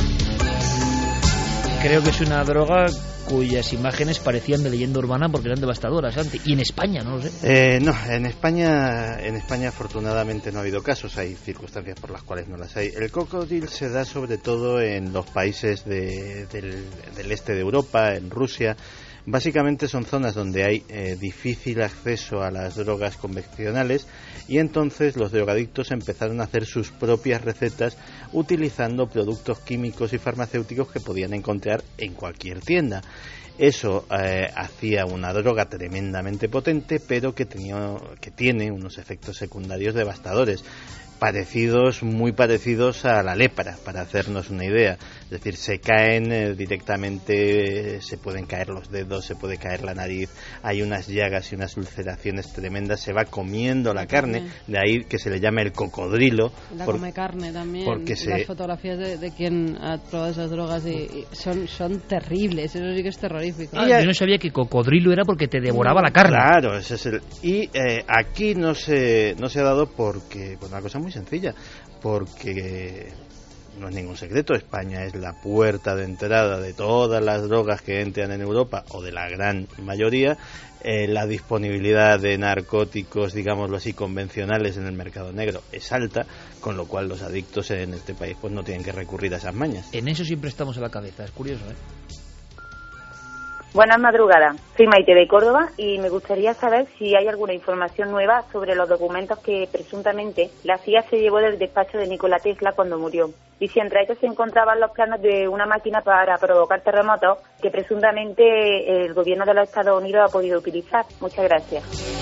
Creo que es una droga cuyas imágenes parecían de leyenda urbana porque eran devastadoras, Santi. Y en España, no lo sé. No, en España afortunadamente no ha habido casos, hay circunstancias por las cuales no las hay. El cocodrilo se da sobre todo en los países del este de Europa, en Rusia. Básicamente son zonas donde hay difícil acceso a las drogas convencionales y entonces los drogadictos empezaron a hacer sus propias recetas utilizando productos químicos y farmacéuticos que podían encontrar en cualquier tienda. Eso hacía una droga tremendamente potente, pero que tiene unos efectos secundarios devastadores, muy parecidos a la lepra, para hacernos una idea. Es decir, se caen directamente, se pueden caer los dedos, se puede caer la nariz, hay unas llagas y unas ulceraciones tremendas, se va comiendo la carne, de ahí que se le llama el cocodrilo. Come carne también, las fotografías de quien ha probado esas drogas y son terribles, eso sí que es terrorífico. Yo no sabía que cocodrilo era porque te devoraba la carne. Claro, ese es y aquí no se ha dado porque, pues una cosa muy sencilla, porque no es ningún secreto, España es la puerta de entrada de todas las drogas que entran en Europa, o de la gran mayoría. La disponibilidad de narcóticos, digámoslo así, convencionales en el mercado negro es alta, con lo cual los adictos en este país pues no tienen que recurrir a esas mañas. En eso siempre estamos a la cabeza, es curioso, ¿eh? Buenas madrugadas, soy Maite de Córdoba y me gustaría saber si hay alguna información nueva sobre los documentos que presuntamente la CIA se llevó del despacho de Nikola Tesla cuando murió, y si entre ellos se encontraban los planos de una máquina para provocar terremotos que presuntamente el gobierno de los Estados Unidos ha podido utilizar. Muchas gracias.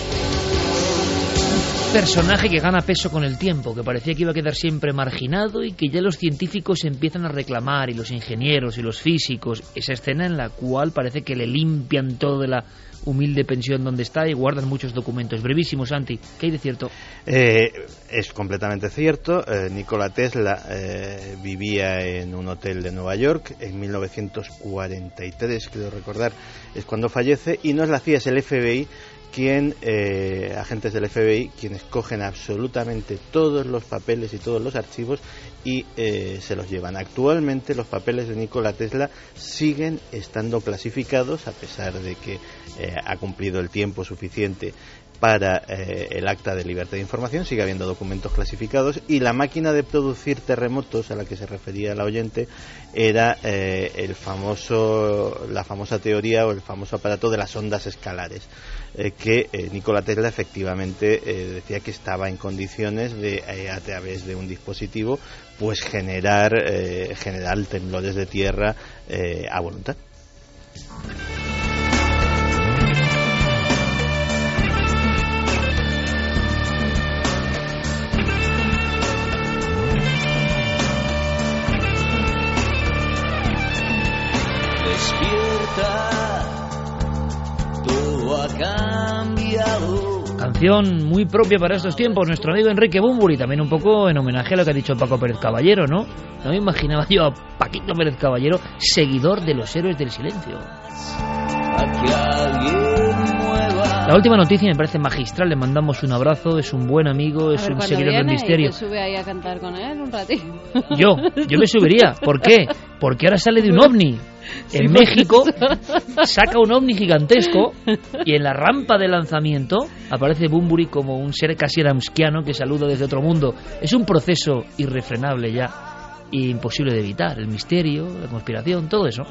Personaje que gana peso con el tiempo, que parecía que iba a quedar siempre marginado y que ya los científicos empiezan a reclamar, y los ingenieros y los físicos, esa escena en la cual parece que le limpian todo de la humilde pensión donde está y guardan muchos documentos. Brevísimo, Santi, ¿qué hay de cierto? Es completamente cierto. Nikola Tesla vivía en un hotel de Nueva York en 1943, creo recordar, es cuando fallece, y no es la CIA, es el FBI agentes del FBI, quienes cogen absolutamente todos los papeles y todos los archivos y se los llevan. Actualmente los papeles de Nikola Tesla siguen estando clasificados, a pesar de que ha cumplido el tiempo suficiente para el acta de libertad de información, sigue habiendo documentos clasificados, y la máquina de producir terremotos a la que se refería la oyente era la famosa teoría o el famoso aparato de las ondas escalares, que Nikola Tesla efectivamente decía que estaba en condiciones de, a través de un dispositivo, pues generar temblores de tierra a voluntad. Despierta, todo ha cambiado. canción muy propia para estos tiempos, nuestro amigo Enrique Bunbury, también un poco en homenaje a lo que ha dicho Paco Pérez Caballero, ¿no? No me imaginaba yo a Paquito Pérez Caballero, seguidor de los Héroes del Silencio. La última noticia me parece magistral, le mandamos un abrazo, es un buen amigo, es un seguidor del misterio. ¿Y te sube ahí a cantar con él un ratito? Yo me subiría. ¿Por qué? Porque ahora sale de un ovni. En México saca un ovni gigantesco y en la rampa de lanzamiento aparece Bunbury como un ser casi adamskiano que saluda desde otro mundo. Es un proceso irrefrenable ya, imposible de evitar. El misterio, la conspiración, todo eso.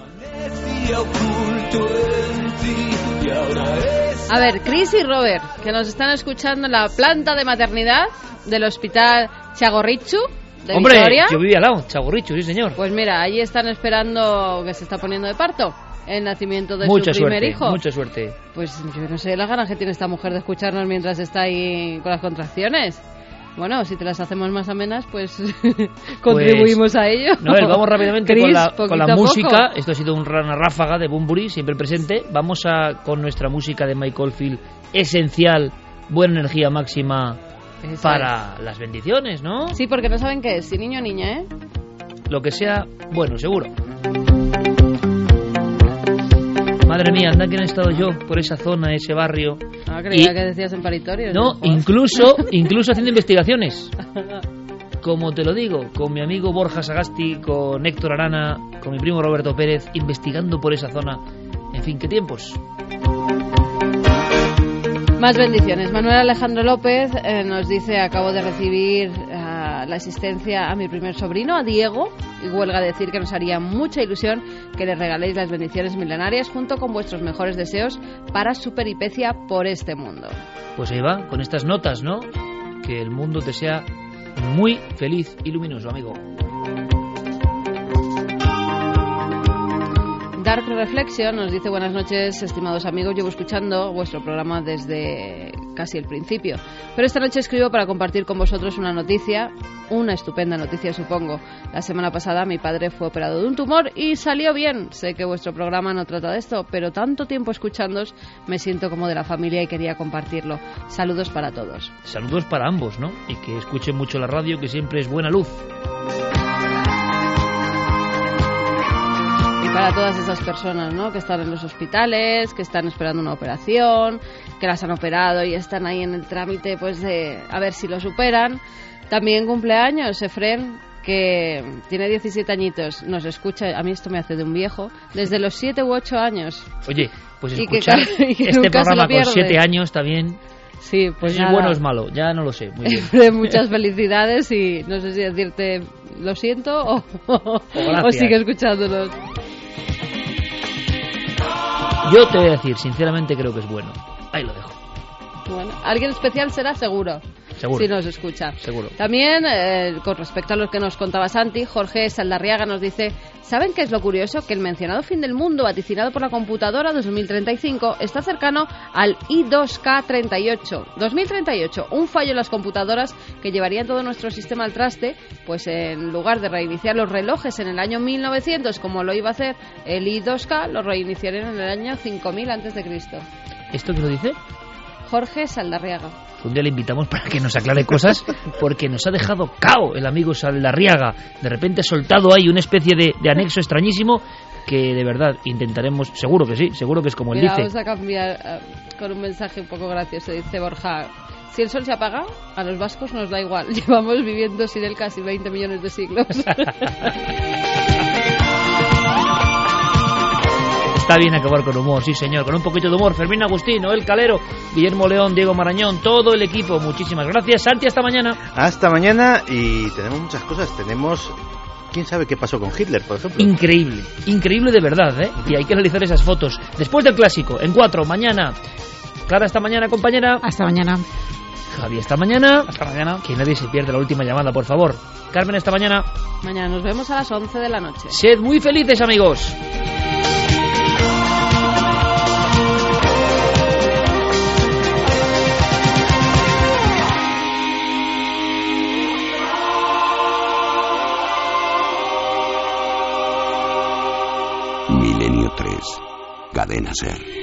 A ver, Chris y Robert, que nos están escuchando en la planta de maternidad del hospital Txagorritxu de Hombre, Vitoria. Yo vivía al lado, Txagorritxu, sí señor. Pues mira, allí están esperando que se está poniendo de parto el nacimiento de mucha su primer suerte, hijo. Mucha suerte. Pues yo no sé las ganas que tiene esta mujer de escucharnos mientras está ahí con las contracciones. Bueno, si te las hacemos más amenas, pues contribuimos a ello. Noel, vamos rápidamente Chris, con la música. Esto ha sido una ráfaga de Bunbury, siempre presente. Vamos con nuestra música de Mike Oldfield, esencial, buena energía máxima para las bendiciones, ¿no? Sí, porque no saben qué es, si niño o niña, ¿eh? Lo que sea, bueno, seguro. Madre mía, anda que no he estado yo por esa zona, ese barrio. Ah, creía que decías en paritorio. No, incluso haciendo investigaciones. Como te lo digo, con mi amigo Borja Sagasti, con Héctor Arana, con mi primo Roberto Pérez, investigando por esa zona. En fin, ¿qué tiempos? Más bendiciones. Manuel Alejandro López nos dice: acabo de recibir la asistencia a mi primer sobrino, a Diego, y huelga decir que nos haría mucha ilusión que le regaléis las bendiciones milenarias junto con vuestros mejores deseos para su peripecia por este mundo. Pues ahí va, con estas notas, ¿no? Que el mundo te sea muy feliz y luminoso, amigo. Dark Reflection nos dice: buenas noches, estimados amigos, llevo escuchando vuestro programa desde casi el principio, pero esta noche escribo para compartir con vosotros una noticia, una estupenda noticia supongo. La semana pasada mi padre fue operado de un tumor y salió bien. Sé que vuestro programa no trata de esto, pero tanto tiempo escuchándoos me siento como de la familia y quería compartirlo. Saludos para todos. Saludos para ambos, ¿no? Y que escuchen mucho la radio, que siempre es buena luz. Para todas esas personas, ¿no?, que están en los hospitales, que están esperando una operación, que las han operado y están ahí en el trámite, pues de a ver si lo superan. También cumpleaños Efren, que tiene 17 añitos, nos escucha, a mí esto me hace de un viejo, desde los 7 u 8 años. Oye, pues escuchar este programa con 7 años también. Sí, pues ¿es bueno o es malo? Ya no lo sé. Muy bien. De muchas felicidades y no sé si decirte lo siento o sigue escuchándonos. Yo te voy a decir, sinceramente creo que es bueno. Ahí lo dejo. Bueno, alguien especial será seguro. Seguro. Si nos escucha. Seguro. También, con respecto a lo que nos contaba Santi, Jorge Saldarriaga nos dice: ¿saben qué es lo curioso? Que el mencionado fin del mundo, vaticinado por la computadora 2035, está cercano al I2K38. 2038, un fallo en las computadoras que llevaría todo nuestro sistema al traste, pues en lugar de reiniciar los relojes en el año 1900, como lo iba a hacer el I2K, lo reiniciarían en el año 5000 a.C. ¿Esto qué lo dice? Jorge Saldarriaga. Un día le invitamos para que nos aclare cosas, porque nos ha dejado cao el amigo Saldarriaga. De repente ha soltado ahí una especie de anexo extrañísimo que de verdad intentaremos, seguro que sí, seguro que es como él dice. Vamos a cambiar con un mensaje un poco gracioso. Dice Borja: si el sol se apaga, a los vascos nos da igual. Llevamos viviendo sin él casi 20 millones de siglos. Está bien acabar con humor, sí señor, con un poquito de humor. Fermín Agustín, Noel Calero, Guillermo León, Diego Marañón, todo el equipo, muchísimas gracias. Santi, hasta mañana. Hasta mañana, y tenemos muchas cosas. Tenemos, quién sabe qué pasó con Hitler, por ejemplo. Increíble de verdad, ¿eh? Y hay que analizar esas fotos. Después del clásico, en 4, mañana. Clara, hasta mañana, compañera. Hasta mañana. Javi, hasta mañana. Hasta mañana. Que nadie se pierda la última llamada, por favor. Carmen, hasta mañana. Mañana nos vemos a las 11 de la noche. Sed muy felices, amigos. Milenio 3, Cadena SER.